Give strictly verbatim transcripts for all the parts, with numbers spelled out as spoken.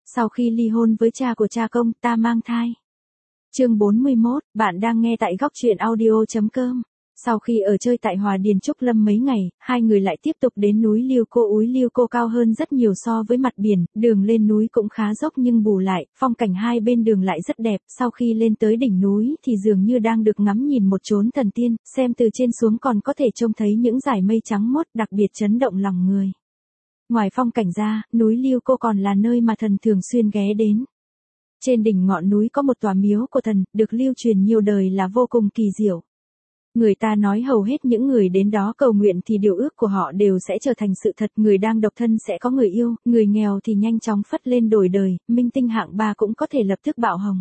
Sau khi ly hôn với cha của cha công, ta mang thai. Chương bốn mươi mốt, bạn đang nghe tại góc truyện audio chấm com. Sau khi ở chơi tại Hòa Điền Trúc Lâm mấy ngày, hai người lại tiếp tục đến núi Liêu Cô. Úi Liêu Cô cao hơn rất nhiều so với mặt biển, đường lên núi cũng khá dốc nhưng bù lại, phong cảnh hai bên đường lại rất đẹp. Sau khi lên tới đỉnh núi thì dường như đang được ngắm nhìn một chốn thần tiên, xem từ trên xuống còn có thể trông thấy những dải mây trắng mốt đặc biệt chấn động lòng người. Ngoài phong cảnh ra, núi Liêu Cô còn là nơi mà thần thường xuyên ghé đến. Trên đỉnh ngọn núi có một tòa miếu của thần, được lưu truyền nhiều đời là vô cùng kỳ diệu. Người ta nói hầu hết những người đến đó cầu nguyện thì điều ước của họ đều sẽ trở thành sự thật. Người đang độc thân sẽ có người yêu, người nghèo thì nhanh chóng phất lên đổi đời, minh tinh hạng ba cũng có thể lập tức bạo hồng.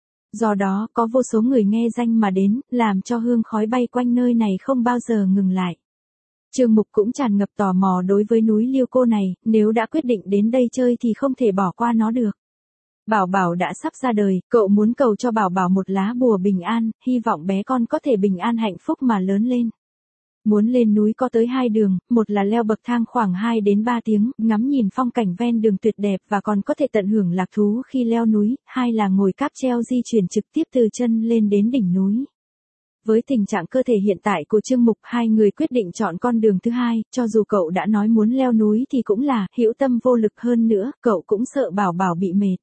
Do đó, có vô số người nghe danh mà đến, làm cho hương khói bay quanh nơi này không bao giờ ngừng lại. Trương Mục cũng tràn ngập tò mò đối với núi Liêu Cô này, nếu đã quyết định đến đây chơi thì không thể bỏ qua nó được. Bảo Bảo đã sắp ra đời, cậu muốn cầu cho Bảo Bảo một lá bùa bình an, hy vọng bé con có thể bình an hạnh phúc mà lớn lên. Muốn lên núi có tới hai đường, một là leo bậc thang khoảng hai đến ba tiếng, ngắm nhìn phong cảnh ven đường tuyệt đẹp và còn có thể tận hưởng lạc thú khi leo núi, hai là ngồi cáp treo di chuyển trực tiếp từ chân lên đến đỉnh núi. Với tình trạng cơ thể hiện tại của Trương Mục, hai người quyết định chọn con đường thứ hai, cho dù cậu đã nói muốn leo núi thì cũng là hữu tâm vô lực, hơn nữa, cậu cũng sợ Bảo Bảo bị mệt.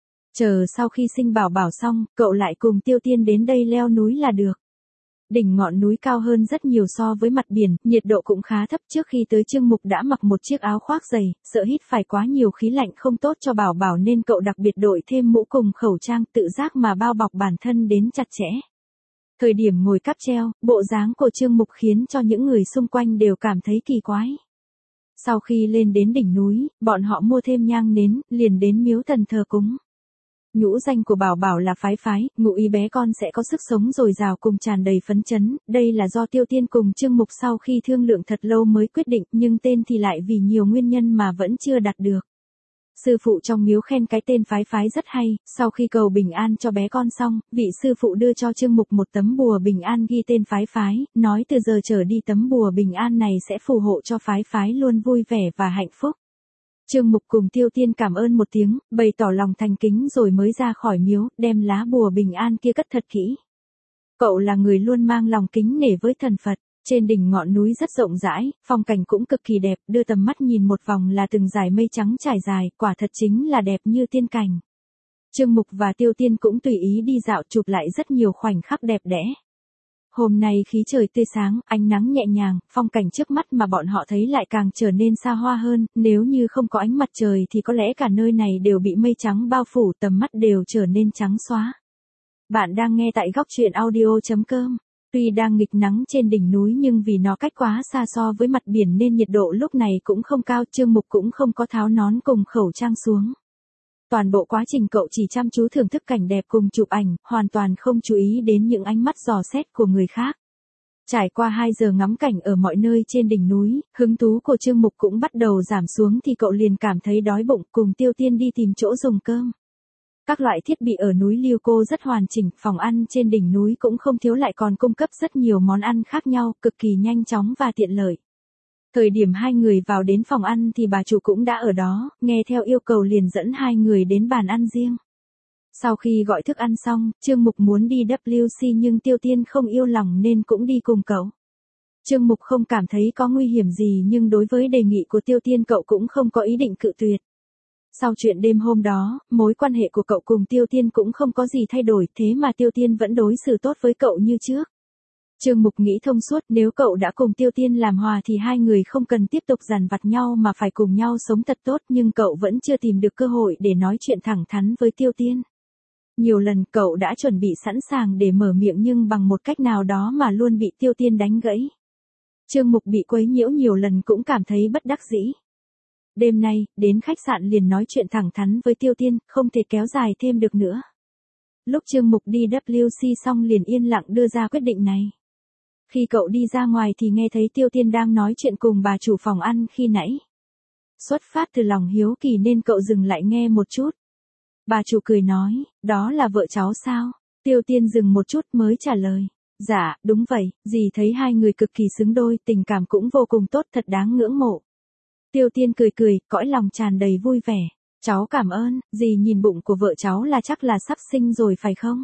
Chờ sau khi sinh Bảo Bảo xong, cậu lại cùng Tiêu Tiên đến đây leo núi là được. Đỉnh ngọn núi cao hơn rất nhiều so với mặt biển, nhiệt độ cũng khá thấp. Trước khi tới Trương Mục đã mặc một chiếc áo khoác dày, sợ hít phải quá nhiều khí lạnh không tốt cho Bảo Bảo nên cậu đặc biệt đội thêm mũ cùng khẩu trang, tự giác mà bao bọc bản thân đến chặt chẽ. Thời điểm ngồi cáp treo, bộ dáng của Trương Mục khiến cho những người xung quanh đều cảm thấy kỳ quái. Sau khi lên đến đỉnh núi, bọn họ mua thêm nhang nến, liền đến miếu thần thờ cúng. Nhũ danh của Bảo Bảo là Phái Phái, ngụ ý bé con sẽ có sức sống dồi dào cùng tràn đầy phấn chấn. Đây là do Tiêu Tiên cùng Trương Mục sau khi thương lượng thật lâu mới quyết định, nhưng tên thì lại vì nhiều nguyên nhân mà vẫn chưa đặt được. Sư phụ trong miếu khen cái tên Phái Phái rất hay. Sau khi cầu bình an cho bé con xong, vị sư phụ đưa cho Trương Mục một tấm bùa bình an ghi tên Phái Phái, nói từ giờ trở đi tấm bùa bình an này sẽ phù hộ cho Phái Phái luôn vui vẻ và hạnh phúc. Trương Mục cùng Tiêu Tiên cảm ơn một tiếng, bày tỏ lòng thành kính rồi mới ra khỏi miếu, đem lá bùa bình an kia cất thật kỹ. Cậu là người luôn mang lòng kính nể với thần Phật. Trên đỉnh ngọn núi rất rộng rãi, phong cảnh cũng cực kỳ đẹp, đưa tầm mắt nhìn một vòng là từng dải mây trắng trải dài, quả thật chính là đẹp như tiên cảnh. Trương Mục và Tiêu Tiên cũng tùy ý đi dạo chụp lại rất nhiều khoảnh khắc đẹp đẽ. Hôm nay khí trời tươi sáng, ánh nắng nhẹ nhàng, phong cảnh trước mắt mà bọn họ thấy lại càng trở nên xa hoa hơn, nếu như không có ánh mặt trời thì có lẽ cả nơi này đều bị mây trắng bao phủ, tầm mắt đều trở nên trắng xóa. Bạn đang nghe tại góc truyện audio chấm com. Tuy đang nghịch nắng trên đỉnh núi nhưng vì nó cách quá xa so với mặt biển nên nhiệt độ lúc này cũng không cao. Trương Mục cũng không có tháo nón cùng khẩu trang xuống. Toàn bộ quá trình cậu chỉ chăm chú thưởng thức cảnh đẹp cùng chụp ảnh, hoàn toàn không chú ý đến những ánh mắt dò xét của người khác. Trải qua hai giờ ngắm cảnh ở mọi nơi trên đỉnh núi, hứng thú của Trương Mục cũng bắt đầu giảm xuống thì cậu liền cảm thấy đói bụng, cùng Tiêu Tiên đi tìm chỗ dùng cơm. Các loại thiết bị ở núi Liêu Cô rất hoàn chỉnh, phòng ăn trên đỉnh núi cũng không thiếu, lại còn cung cấp rất nhiều món ăn khác nhau, cực kỳ nhanh chóng và tiện lợi. Thời điểm hai người vào đến phòng ăn thì bà chủ cũng đã ở đó, nghe theo yêu cầu liền dẫn hai người đến bàn ăn riêng. Sau khi gọi thức ăn xong, Trương Mục muốn đi W C nhưng Tiêu Tiên không yêu lòng nên cũng đi cùng cậu. Trương Mục không cảm thấy có nguy hiểm gì nhưng đối với đề nghị của Tiêu Tiên cậu cũng không có ý định cự tuyệt. Sau chuyện đêm hôm đó, mối quan hệ của cậu cùng Tiêu Tiên cũng không có gì thay đổi, thế mà Tiêu Tiên vẫn đối xử tốt với cậu như trước. Trương Mục nghĩ thông suốt, nếu cậu đã cùng Tiêu Tiên làm hòa thì hai người không cần tiếp tục dằn vặt nhau mà phải cùng nhau sống thật tốt, nhưng cậu vẫn chưa tìm được cơ hội để nói chuyện thẳng thắn với Tiêu Tiên. Nhiều lần cậu đã chuẩn bị sẵn sàng để mở miệng nhưng bằng một cách nào đó mà luôn bị Tiêu Tiên đánh gãy. Trương Mục bị quấy nhiễu nhiều lần cũng cảm thấy bất đắc dĩ. Đêm nay, đến khách sạn liền nói chuyện thẳng thắn với Tiêu Tiên, không thể kéo dài thêm được nữa. Lúc Trương Mục đi W C xong liền yên lặng đưa ra quyết định này. Khi cậu đi ra ngoài thì nghe thấy Tiêu Tiên đang nói chuyện cùng bà chủ phòng ăn khi nãy. Xuất phát từ lòng hiếu kỳ nên cậu dừng lại nghe một chút. Bà chủ cười nói, đó là vợ cháu sao? Tiêu Tiên dừng một chút mới trả lời. Dạ, đúng vậy, dì thấy hai người cực kỳ xứng đôi, tình cảm cũng vô cùng tốt, thật đáng ngưỡng mộ. Tiêu Tiên cười cười, cõi lòng tràn đầy vui vẻ. Cháu cảm ơn, dì nhìn bụng của vợ cháu là chắc là sắp sinh rồi phải không?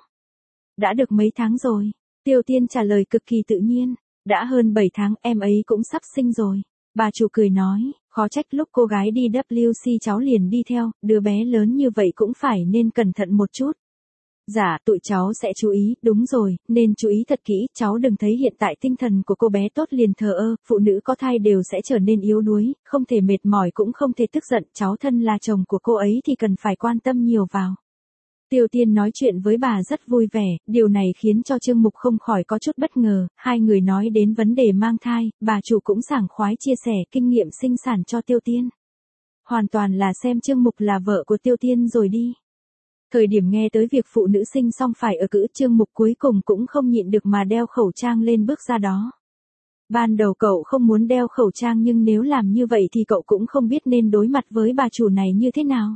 Đã được mấy tháng rồi? Tiêu Tiên trả lời cực kỳ tự nhiên. Đã hơn bảy tháng, em ấy cũng sắp sinh rồi. Bà chủ cười nói, khó trách lúc cô gái đi vê kép xê cháu liền đi theo, đứa bé lớn như vậy cũng phải nên cẩn thận một chút. Dạ, tụi cháu sẽ chú ý, đúng rồi, nên chú ý thật kỹ, cháu đừng thấy hiện tại tinh thần của cô bé tốt liền thờ ơ, phụ nữ có thai đều sẽ trở nên yếu đuối, không thể mệt mỏi cũng không thể tức giận, cháu thân là chồng của cô ấy thì cần phải quan tâm nhiều vào. Tiêu Tiên nói chuyện với bà rất vui vẻ, điều này khiến cho Trương Mục không khỏi có chút bất ngờ, hai người nói đến vấn đề mang thai, bà chủ cũng sảng khoái chia sẻ kinh nghiệm sinh sản cho Tiêu Tiên. Hoàn toàn là xem Trương Mục là vợ của Tiêu Tiên rồi đi. Thời điểm nghe tới việc phụ nữ sinh xong phải ở cữ, Trương Mục cuối cùng cũng không nhịn được mà đeo khẩu trang lên bước ra đó. Ban đầu cậu không muốn đeo khẩu trang nhưng nếu làm như vậy thì cậu cũng không biết nên đối mặt với bà chủ này như thế nào.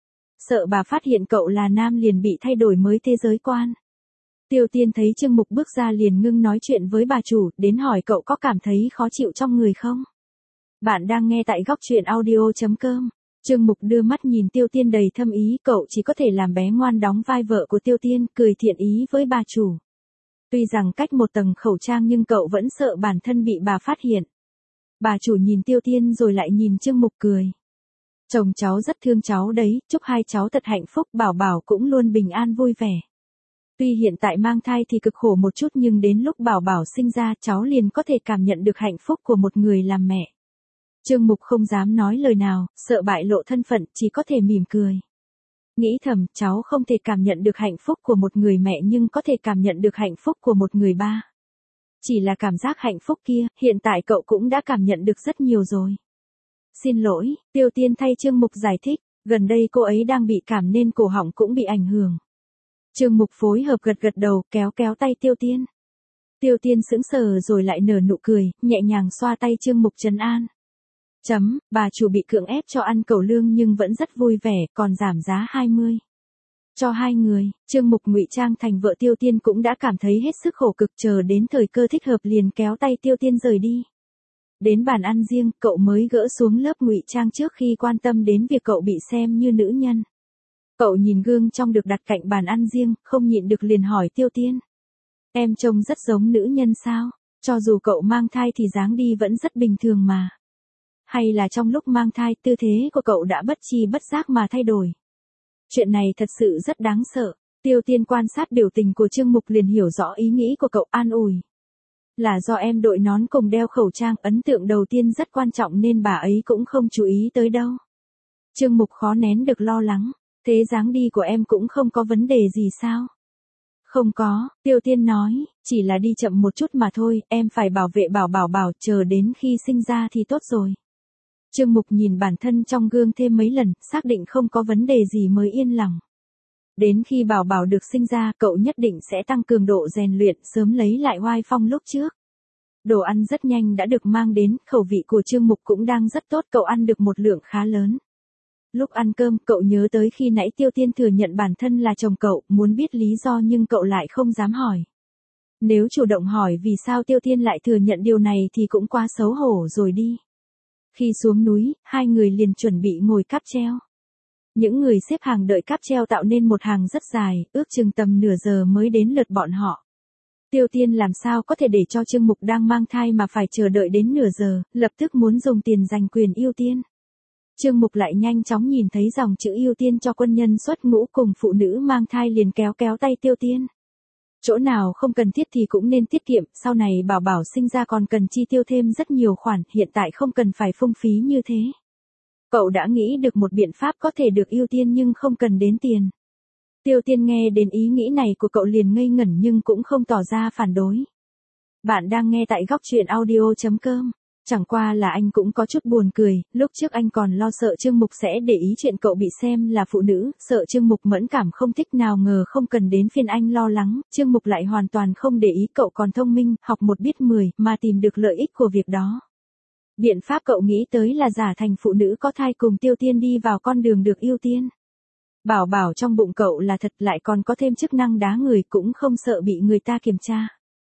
Sợ bà phát hiện cậu là nam liền bị thay đổi mới thế giới quan. Tiêu Tiên thấy Trương Mục bước ra liền ngưng nói chuyện với bà chủ, đến hỏi cậu có cảm thấy khó chịu trong người không? Bạn đang nghe tại góc truyện audio chấm com. Trương Mục đưa mắt nhìn Tiêu Tiên đầy thâm ý, cậu chỉ có thể làm bé ngoan đóng vai vợ của Tiêu Tiên, cười thiện ý với bà chủ. Tuy rằng cách một tầng khẩu trang nhưng cậu vẫn sợ bản thân bị bà phát hiện. Bà chủ nhìn Tiêu Tiên rồi lại nhìn Trương Mục cười. Chồng cháu rất thương cháu đấy, chúc hai cháu thật hạnh phúc, Bảo Bảo cũng luôn bình an vui vẻ. Tuy hiện tại mang thai thì cực khổ một chút nhưng đến lúc Bảo Bảo sinh ra cháu liền có thể cảm nhận được hạnh phúc của một người làm mẹ. Trương Mục không dám nói lời nào, sợ bại lộ thân phận, chỉ có thể mỉm cười. Nghĩ thầm, cháu không thể cảm nhận được hạnh phúc của một người mẹ nhưng có thể cảm nhận được hạnh phúc của một người ba. Chỉ là cảm giác hạnh phúc kia, hiện tại cậu cũng đã cảm nhận được rất nhiều rồi. Xin lỗi, Tiêu Tiên thay Trương Mục giải thích, gần đây cô ấy đang bị cảm nên cổ họng cũng bị ảnh hưởng. Trương Mục phối hợp gật gật đầu, kéo kéo tay Tiêu Tiên. Tiêu Tiên sững sờ rồi lại nở nụ cười, nhẹ nhàng xoa tay Trương Mục trấn an. Chấm, bà chủ bị cưỡng ép cho ăn cẩu lương nhưng vẫn rất vui vẻ, còn giảm giá hai mươi. Cho hai người, Trương Mục ngụy trang thành vợ Tiêu Tiên cũng đã cảm thấy hết sức khổ cực, chờ đến thời cơ thích hợp liền kéo tay Tiêu Tiên rời đi. Đến bàn ăn riêng, cậu mới gỡ xuống lớp ngụy trang trước khi quan tâm đến việc cậu bị xem như nữ nhân. Cậu nhìn gương trong được đặt cạnh bàn ăn riêng, không nhịn được liền hỏi Tiêu Tiên. Em trông rất giống nữ nhân sao? Cho dù cậu mang thai thì dáng đi vẫn rất bình thường mà. Hay là trong lúc mang thai tư thế của cậu đã bất chi bất giác mà thay đổi? Chuyện này thật sự rất đáng sợ. Tiêu Tiên quan sát biểu tình của Trương Mục liền hiểu rõ ý nghĩ của cậu, an ủi. Là do em đội nón cùng đeo khẩu trang, ấn tượng đầu tiên rất quan trọng nên bà ấy cũng không chú ý tới đâu. Trương Mục khó nén được lo lắng. Thế dáng đi của em cũng không có vấn đề gì sao? Không có, Tiêu Tiên nói, chỉ là đi chậm một chút mà thôi, em phải bảo vệ Bảo Bảo Bảo, chờ đến khi sinh ra thì tốt rồi. Trương Mục nhìn bản thân trong gương thêm mấy lần, xác định không có vấn đề gì mới yên lòng. Đến khi Bảo Bảo được sinh ra, cậu nhất định sẽ tăng cường độ rèn luyện, sớm lấy lại oai phong lúc trước. Đồ ăn rất nhanh đã được mang đến, khẩu vị của Trương Mục cũng đang rất tốt, cậu ăn được một lượng khá lớn. Lúc ăn cơm, cậu nhớ tới khi nãy Tiêu Tiên thừa nhận bản thân là chồng cậu, muốn biết lý do nhưng cậu lại không dám hỏi. Nếu chủ động hỏi vì sao Tiêu Tiên lại thừa nhận điều này thì cũng quá xấu hổ rồi đi. Khi xuống núi, hai người liền chuẩn bị ngồi cáp treo. Những người xếp hàng đợi cáp treo tạo nên một hàng rất dài, ước chừng tầm nửa giờ mới đến lượt bọn họ. Tiêu Tiên làm sao có thể để cho Trương Mục đang mang thai mà phải chờ đợi đến nửa giờ, lập tức muốn dùng tiền giành quyền ưu tiên. Trương Mục lại nhanh chóng nhìn thấy dòng chữ ưu tiên cho quân nhân xuất ngũ cùng phụ nữ mang thai liền kéo kéo tay Tiêu Tiên. Chỗ nào không cần thiết thì cũng nên tiết kiệm, sau này Bảo Bảo sinh ra còn cần chi tiêu thêm rất nhiều khoản, hiện tại không cần phải phung phí như thế. Cậu đã nghĩ được một biện pháp có thể được ưu tiên nhưng không cần đến tiền. Tiêu Tiên nghe đến ý nghĩ này của cậu liền ngây ngẩn nhưng cũng không tỏ ra phản đối. Bạn đang nghe tại góc truyện audio chấm com. Chẳng qua là anh cũng có chút buồn cười, lúc trước anh còn lo sợ Trương Mục sẽ để ý chuyện cậu bị xem là phụ nữ, sợ Trương Mục mẫn cảm không thích, nào ngờ không cần đến phiên anh lo lắng, Trương Mục lại hoàn toàn không để ý, cậu còn thông minh, học một biết mười, mà tìm được lợi ích của việc đó. Biện pháp cậu nghĩ tới là giả thành phụ nữ có thai cùng Tiêu Tiên đi vào con đường được ưu tiên. Bảo Bảo trong bụng cậu là thật, lại còn có thêm chức năng đá người, cũng không sợ bị người ta kiểm tra.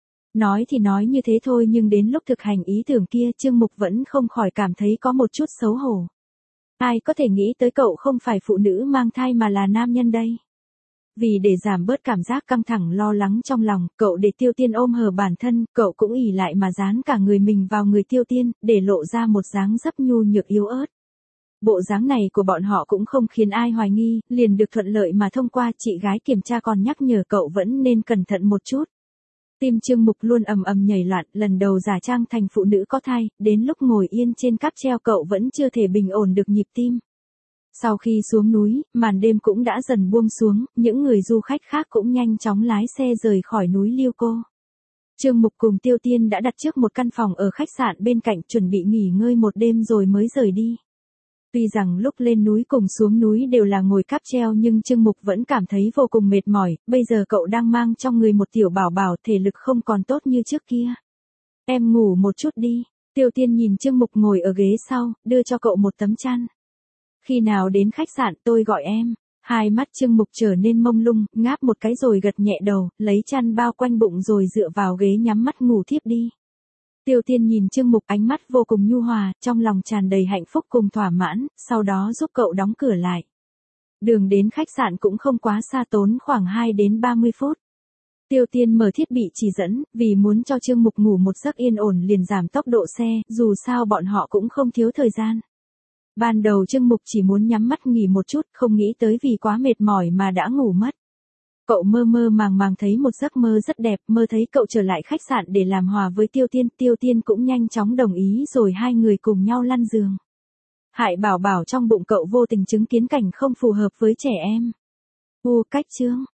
Nói thì nói như thế thôi nhưng đến lúc thực hành ý tưởng kia Trương Mục vẫn không khỏi cảm thấy có một chút xấu hổ. Ai có thể nghĩ tới cậu không phải phụ nữ mang thai mà là nam nhân đây. Vì để giảm bớt cảm giác căng thẳng lo lắng trong lòng, cậu để Tiêu Tiên ôm hờ bản thân, cậu cũng ỉ lại mà dán cả người mình vào người Tiêu Tiên, để lộ ra một dáng dấp nhu nhược yếu ớt. Bộ dáng này của bọn họ cũng không khiến ai hoài nghi, liền được thuận lợi mà thông qua. Chị gái kiểm tra còn nhắc nhở cậu vẫn nên cẩn thận một chút. Tim Trương Mục luôn ầm ầm nhảy loạn, lần đầu giả trang thành phụ nữ có thai, đến lúc ngồi yên trên cáp treo cậu vẫn chưa thể bình ổn được nhịp tim. Sau khi xuống núi, màn đêm cũng đã dần buông xuống, những người du khách khác cũng nhanh chóng lái xe rời khỏi núi Liêu Cô. Trương Mục cùng Tiêu Tiên đã đặt trước một căn phòng ở khách sạn bên cạnh chuẩn bị nghỉ ngơi một đêm rồi mới rời đi. Tuy rằng lúc lên núi cùng xuống núi đều là ngồi cáp treo nhưng Trương Mục vẫn cảm thấy vô cùng mệt mỏi, bây giờ cậu đang mang trong người một tiểu bảo bảo, thể lực không còn tốt như trước kia. Em ngủ một chút đi. Tiêu Tiên nhìn Trương Mục ngồi ở ghế sau, đưa cho cậu một tấm chăn. Khi nào đến khách sạn tôi gọi em. Hai mắt Trương Mục trở nên mông lung, ngáp một cái rồi gật nhẹ đầu, lấy chăn bao quanh bụng rồi dựa vào ghế nhắm mắt ngủ thiếp đi. Tiêu Tiên nhìn Trương Mục ánh mắt vô cùng nhu hòa, trong lòng tràn đầy hạnh phúc cùng thỏa mãn, sau đó giúp cậu đóng cửa lại. Đường đến khách sạn cũng không quá xa, tốn khoảng hai đến ba mươi phút. Tiêu Tiên mở thiết bị chỉ dẫn, vì muốn cho Trương Mục ngủ một giấc yên ổn liền giảm tốc độ xe, dù sao bọn họ cũng không thiếu thời gian. Ban đầu Trương Mục chỉ muốn nhắm mắt nghỉ một chút, không nghĩ tới vì quá mệt mỏi mà đã ngủ mất. Cậu mơ mơ màng màng thấy một giấc mơ rất đẹp, mơ thấy cậu trở lại khách sạn để làm hòa với Tiêu Tiên, Tiêu Tiên cũng nhanh chóng đồng ý rồi hai người cùng nhau lăn giường. Hại bảo bảo trong bụng cậu vô tình chứng kiến cảnh không phù hợp với trẻ em. U cách chương